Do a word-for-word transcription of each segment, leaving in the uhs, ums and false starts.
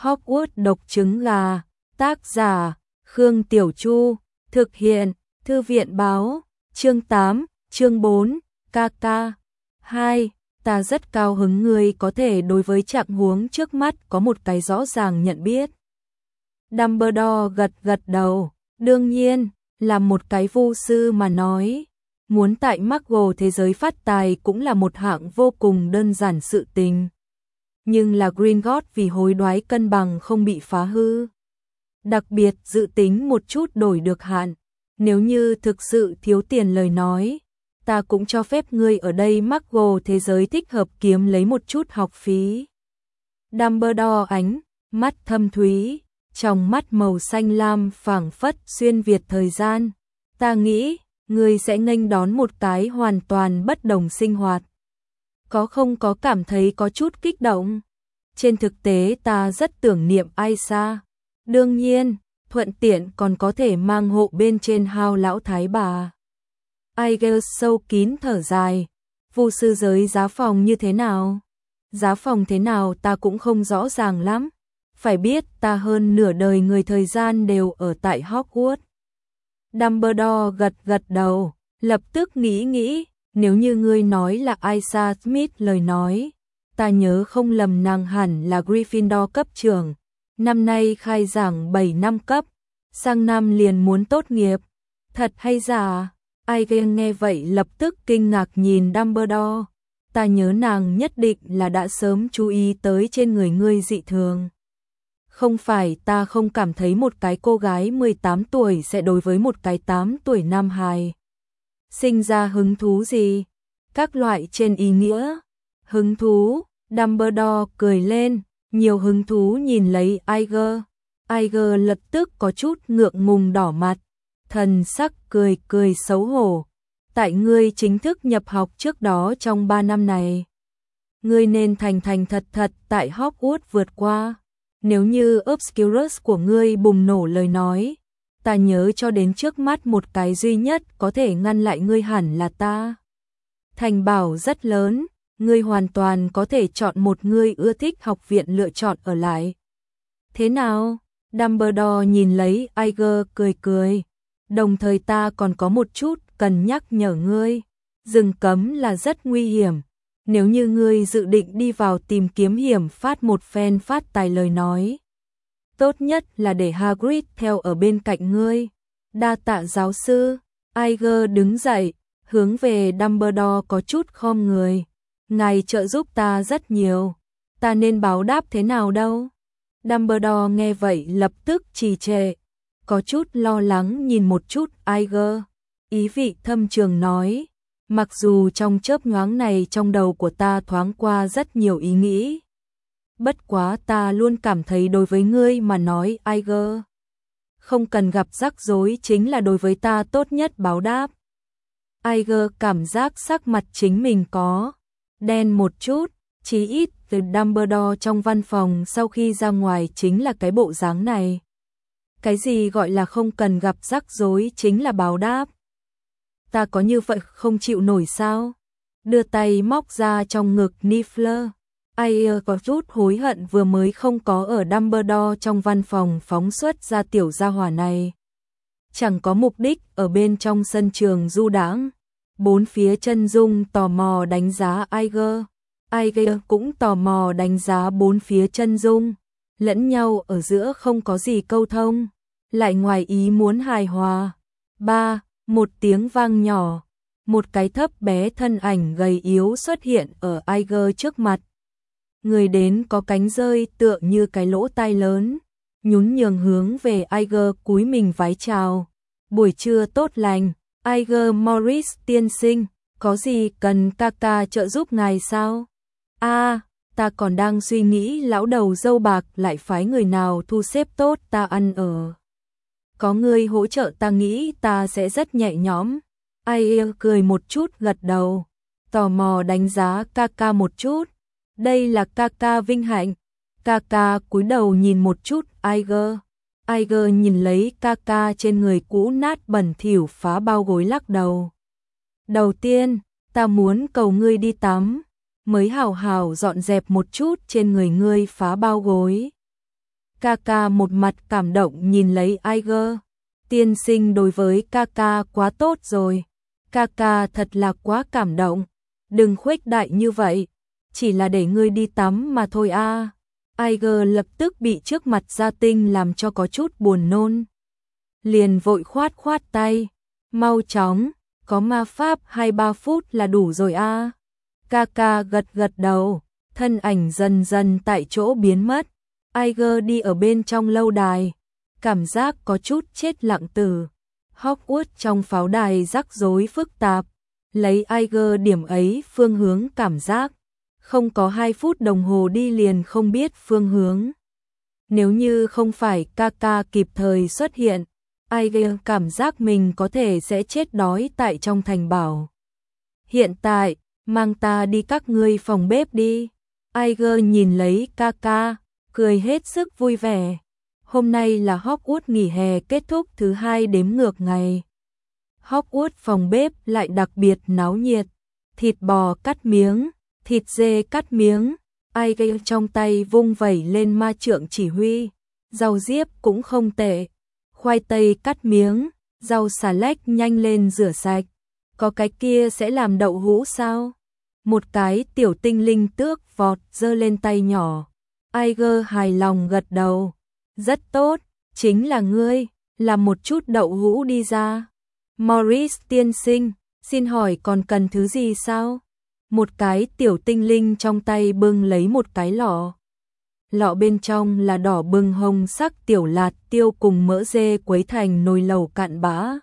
Hogwarts độc trứng gà, tác giả, Khương Tiểu Chu, thực hiện, Thư viện báo, chương tám, chương bốn, ca ca. hai. Ta rất cao hứng ngươi có thể đối với trạng huống trước mắt có một cái rõ ràng nhận biết. Dumbledore gật gật đầu, đương nhiên, là một cái vu sư mà nói, muốn tại Muggle thế giới phát tài cũng là một hạng vô cùng đơn giản sự tình. Nhưng là Gringotts vì hối đoái cân bằng không bị phá hư. Đặc biệt dự tính một chút đổi được hạn, nếu như thực sự thiếu tiền lời nói, ta cũng cho phép ngươi ở đây Muggle thế giới thích hợp kiếm lấy một chút học phí. Dumbledore ánh mắt thâm thúy, trong mắt màu xanh lam phảng phất xuyên việt thời gian. Ta nghĩ, ngươi sẽ nghênh đón một cái hoàn toàn bất đồng sinh hoạt. Có không có cảm thấy có chút kích động? Trên thực tế ta rất tưởng niệm Aisha. Đương nhiên, thuận tiện còn có thể mang hộ bên trên hao lão thái bà. Aigers sâu kín thở dài. Vu sư giới giá phòng như thế nào? Giá phòng thế nào ta cũng không rõ ràng lắm. Phải biết ta hơn nửa đời người thời gian đều ở tại Hogwarts. Dumbledore gật gật đầu, lập tức nghĩ nghĩ, nếu như ngươi nói là Aisha Smith lời nói, ta nhớ không lầm nàng hẳn là Gryffindor cấp trưởng, năm nay khai giảng bảy năm cấp, sang năm liền muốn tốt nghiệp, thật hay giả? Aigers nghe vậy lập tức kinh ngạc nhìn Dumbledore, ta nhớ nàng nhất định là đã sớm chú ý tới trên người ngươi dị thường. Không phải ta không cảm thấy một cái cô gái mười tám tuổi sẽ đối với một cái tám tuổi nam hài sinh ra hứng thú gì? Các loại trên ý nghĩa. Hứng thú, Dumbledore cười lên, nhiều hứng thú nhìn lấy Aigers. Aigers lập tức có chút ngượng ngùng đỏ mặt, thần sắc cười cười xấu hổ. Tại ngươi chính thức nhập học trước đó trong ba năm này, ngươi nên thành thành thật thật tại Hogwarts vượt qua. Nếu như Obscurus của ngươi bùng nổ lời nói, ta nhớ cho đến trước mắt một cái duy nhất có thể ngăn lại ngươi hẳn là ta. Thành bảo rất lớn, ngươi hoàn toàn có thể chọn một ngươi ưa thích học viện lựa chọn ở lại. Thế nào? Dumbledore nhìn lấy Aigers cười cười. Đồng thời ta còn có một chút cần nhắc nhở ngươi. Rừng cấm là rất nguy hiểm. Nếu như ngươi dự định đi vào tìm kiếm hiểm phát một phen phát tài lời nói, tốt nhất là để Hagrid theo ở bên cạnh ngươi. Đa tạ giáo sư. Aigers đứng dậy, hướng về Dumbledore có chút khom người. Ngài trợ giúp ta rất nhiều, ta nên báo đáp thế nào đâu? Dumbledore nghe vậy lập tức trì trệ, có chút lo lắng nhìn một chút Aigers, ý vị thâm trường nói. Mặc dù trong chớp nhoáng này trong đầu của ta thoáng qua rất nhiều ý nghĩ, bất quá ta luôn cảm thấy đối với ngươi mà nói Aigers, không cần gặp rắc rối chính là đối với ta tốt nhất báo đáp. Aigers cảm giác sắc mặt chính mình có đen một chút, chí ít từ Dumbledore trong văn phòng sau khi ra ngoài chính là cái bộ dáng này. Cái gì gọi là không cần gặp rắc rối chính là báo đáp? Ta có như vậy không chịu nổi sao? Đưa tay móc ra trong ngực Niffler. Aigers có chút hối hận vừa mới không có ở Dumbledore trong văn phòng phóng xuất ra tiểu gia hỏa này. Chẳng có mục đích ở bên trong sân trường du đãng. Bốn phía chân dung tò mò đánh giá Aigers. Aigers cũng tò mò đánh giá bốn phía chân dung. Lẫn nhau ở giữa không có gì câu thông, lại ngoài ý muốn hài hòa. Ba. Một tiếng vang nhỏ, một cái thấp bé thân ảnh gầy yếu xuất hiện ở Aigers trước mặt. Người đến có cánh rơi tựa như cái lỗ tai lớn, nhún nhường hướng về Aigers cúi mình vái chào. Buổi trưa tốt lành, Aigers Morris tiên sinh, có gì cần ca ca trợ giúp ngài sao? A, à, ta còn đang suy nghĩ lão đầu dâu bạc lại phái người nào thu xếp tốt ta ăn ở. Có người hỗ trợ ta nghĩ ta sẽ rất nhẹ nhõm. Aigers cười một chút gật đầu, tò mò đánh giá ca ca một chút. Đây là ca ca vinh hạnh. Ca ca cúi đầu nhìn một chút Aigers. Aigers nhìn lấy ca ca trên người cũ nát bẩn thỉu phá bao gối lắc đầu. Đầu tiên, ta muốn cầu ngươi đi tắm, mới hào hào dọn dẹp một chút trên người ngươi phá bao gối. Kaka một mặt cảm động nhìn lấy Aiger. Tiên sinh đối với Kaka quá tốt rồi. Kaka thật là quá cảm động. Đừng khuếch đại như vậy. Chỉ là để ngươi đi tắm mà thôi a. À. Aiger lập tức bị trước mặt Gia Tinh làm cho có chút buồn nôn. Liền vội khoát khoát tay. Mau chóng, có ma pháp hai ba phút là đủ rồi a. À. Kaka gật gật đầu, thân ảnh dần dần tại chỗ biến mất. Aiger đi ở bên trong lâu đài, cảm giác có chút chết lặng tử. Hogwarts trong pháo đài rắc rối phức tạp, lấy Aiger điểm ấy phương hướng cảm giác, không có hai phút đồng hồ đi liền không biết phương hướng. Nếu như không phải Kaka kịp thời xuất hiện, Aiger cảm giác mình có thể sẽ chết đói tại trong thành bảo. Hiện tại, mang ta đi các ngươi phòng bếp đi. Aiger nhìn lấy Kaka, cười hết sức vui vẻ. Hôm nay là Hogwarts nghỉ hè kết thúc thứ hai đếm ngược ngày. Hogwarts phòng bếp lại đặc biệt náo nhiệt. Thịt bò cắt miếng, thịt dê cắt miếng. Aiger trong tay vung vẩy lên ma trượng chỉ huy. Rau diếp cũng không tệ. Khoai tây cắt miếng, rau xà lách nhanh lên rửa sạch. Có cái kia sẽ làm đậu hũ sao? Một cái tiểu tinh linh tước vọt giơ lên tay nhỏ. Aiger hài lòng gật đầu. Rất tốt, chính là ngươi, làm một chút đậu hũ đi ra. Morris tiên sinh, xin hỏi còn cần thứ gì sao? Một cái tiểu tinh linh trong tay bưng lấy một cái lọ. Lọ bên trong là đỏ bừng hồng sắc tiểu lạt tiêu cùng mỡ dê quấy thành nồi lẩu cạn bã.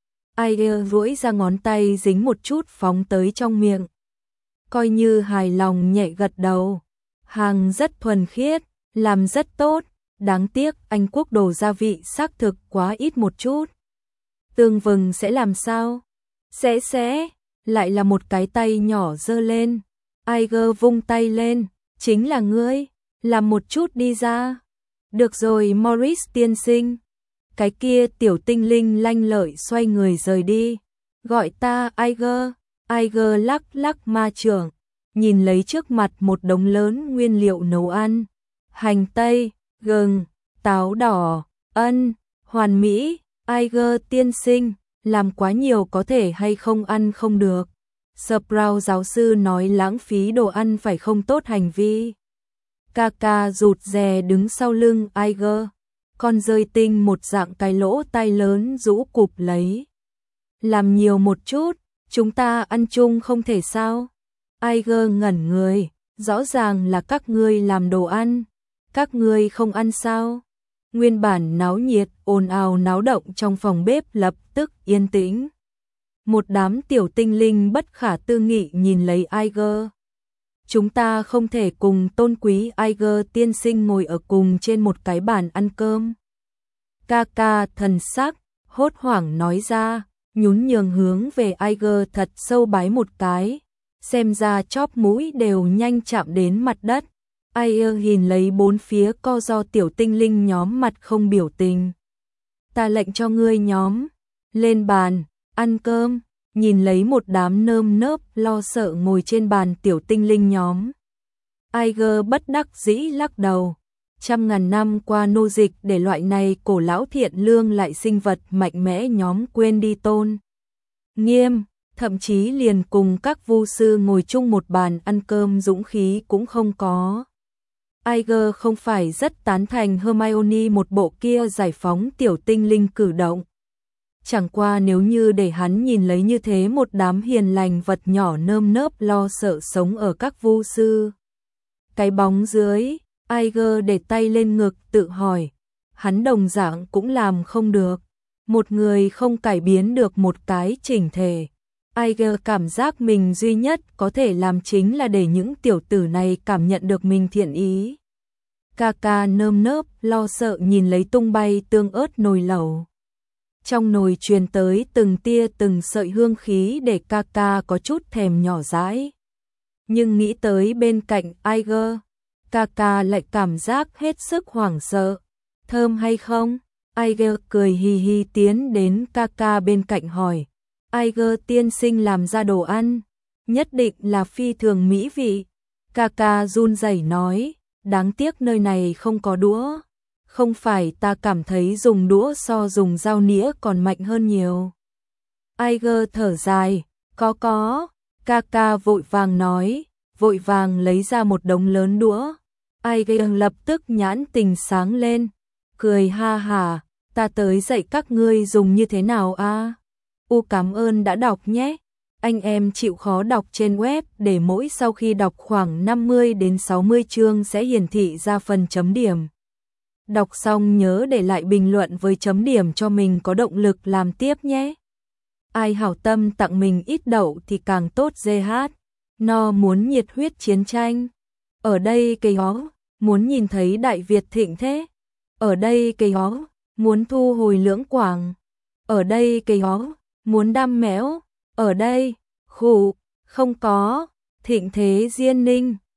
Aiger duỗi ra ngón tay dính một chút phóng tới trong miệng. Coi như hài lòng nhẹ gật đầu. Hàng rất thuần khiết, làm rất tốt. Đáng tiếc Anh Quốc đồ gia vị xác thực quá ít một chút. Tương vừng sẽ làm sao? Sẽ sẽ, lại là một cái tay nhỏ giơ lên. Aiger vung tay lên, chính là ngươi, làm một chút đi ra. Được rồi Morris tiên sinh. Cái kia tiểu tinh linh lanh lợi xoay người rời đi. Gọi ta Aiger. Aiger lắc lắc ma trượng, nhìn lấy trước mặt một đống lớn nguyên liệu nấu ăn. Hành tây, gừng, táo đỏ, ân, hoàn mỹ. Aiger tiên sinh, làm quá nhiều có thể hay không ăn không được. Sprout giáo sư nói lãng phí đồ ăn phải không tốt hành vi. Kaka rụt rè đứng sau lưng Aiger. Con rơi tinh một dạng cái lỗ tai lớn rũ cụp lấy. Làm nhiều một chút, chúng ta ăn chung không thể sao? Aiger ngẩn người, rõ ràng là các ngươi làm đồ ăn. Các ngươi không ăn sao? Nguyên bản náo nhiệt, ồn ào náo động trong phòng bếp lập tức yên tĩnh. Một đám tiểu tinh linh bất khả tư nghị nhìn lấy Aiger. Chúng ta không thể cùng tôn quý Aiger tiên sinh ngồi ở cùng trên một cái bàn ăn cơm. Kaka thần sắc, hốt hoảng nói ra, nhún nhường hướng về Aiger thật sâu bái một cái. Xem ra chóp mũi đều nhanh chạm đến mặt đất. Aiger nhìn lấy bốn phía co do tiểu tinh linh nhóm mặt không biểu tình. Ta lệnh cho ngươi nhóm, lên bàn, ăn cơm, nhìn lấy một đám nơm nớp lo sợ ngồi trên bàn tiểu tinh linh nhóm. Aiger bất đắc dĩ lắc đầu. Trăm ngàn năm qua nô dịch để loại này cổ lão thiện lương lại sinh vật mạnh mẽ nhóm quên đi tôn nghiêm, thậm chí liền cùng các vu sư ngồi chung một bàn ăn cơm dũng khí cũng không có. Aiger không phải rất tán thành Hermione một bộ kia giải phóng tiểu tinh linh cử động. Chẳng qua nếu như để hắn nhìn lấy như thế một đám hiền lành vật nhỏ nơm nớp lo sợ sống ở các vu sư cái bóng dưới, Aiger để tay lên ngực tự hỏi, hắn đồng dạng cũng làm không được. Một người không cải biến được một cái chỉnh thể. Aiger cảm giác mình duy nhất có thể làm chính là để những tiểu tử này cảm nhận được mình thiện ý. Kaka nơm nớp lo sợ nhìn lấy tung bay tương ớt nồi lẩu. Trong nồi truyền tới từng tia từng sợi hương khí để Kaka có chút thèm nhỏ dãi. Nhưng nghĩ tới bên cạnh Aiger, Kaka lại cảm giác hết sức hoảng sợ. Thơm hay không? Aiger cười hì hì tiến đến Kaka bên cạnh hỏi. Aiger tiên sinh làm ra đồ ăn, nhất định là phi thường mỹ vị. Kaka run rẩy nói, đáng tiếc nơi này không có đũa. không phải ta cảm thấy dùng đũa so dùng dao nĩa còn mạnh hơn nhiều. Aiger thở dài, có có, Kaka vội vàng nói, vội vàng lấy ra một đống lớn đũa. Aiger lập tức nhãn tình sáng lên, cười ha hả, ta tới dạy các ngươi dùng như thế nào a? À? U cảm ơn đã đọc nhé. Anh em chịu khó đọc trên web để mỗi sau khi đọc khoảng năm mươi đến sáu mươi chương sẽ hiển thị ra phần chấm điểm. Đọc xong nhớ để lại bình luận với chấm điểm cho mình có động lực làm tiếp nhé. Ai hảo tâm tặng mình ít đậu thì càng tốt giê hát. No muốn nhiệt huyết chiến tranh. Ở đây cây hó, muốn nhìn thấy Đại Việt thịnh thế. Ở đây cây hó, muốn thu hồi lưỡng quảng. Ở đây cây hó, muốn đam méo. Ở đây, khủ, không có, thịnh thế Diên Ninh.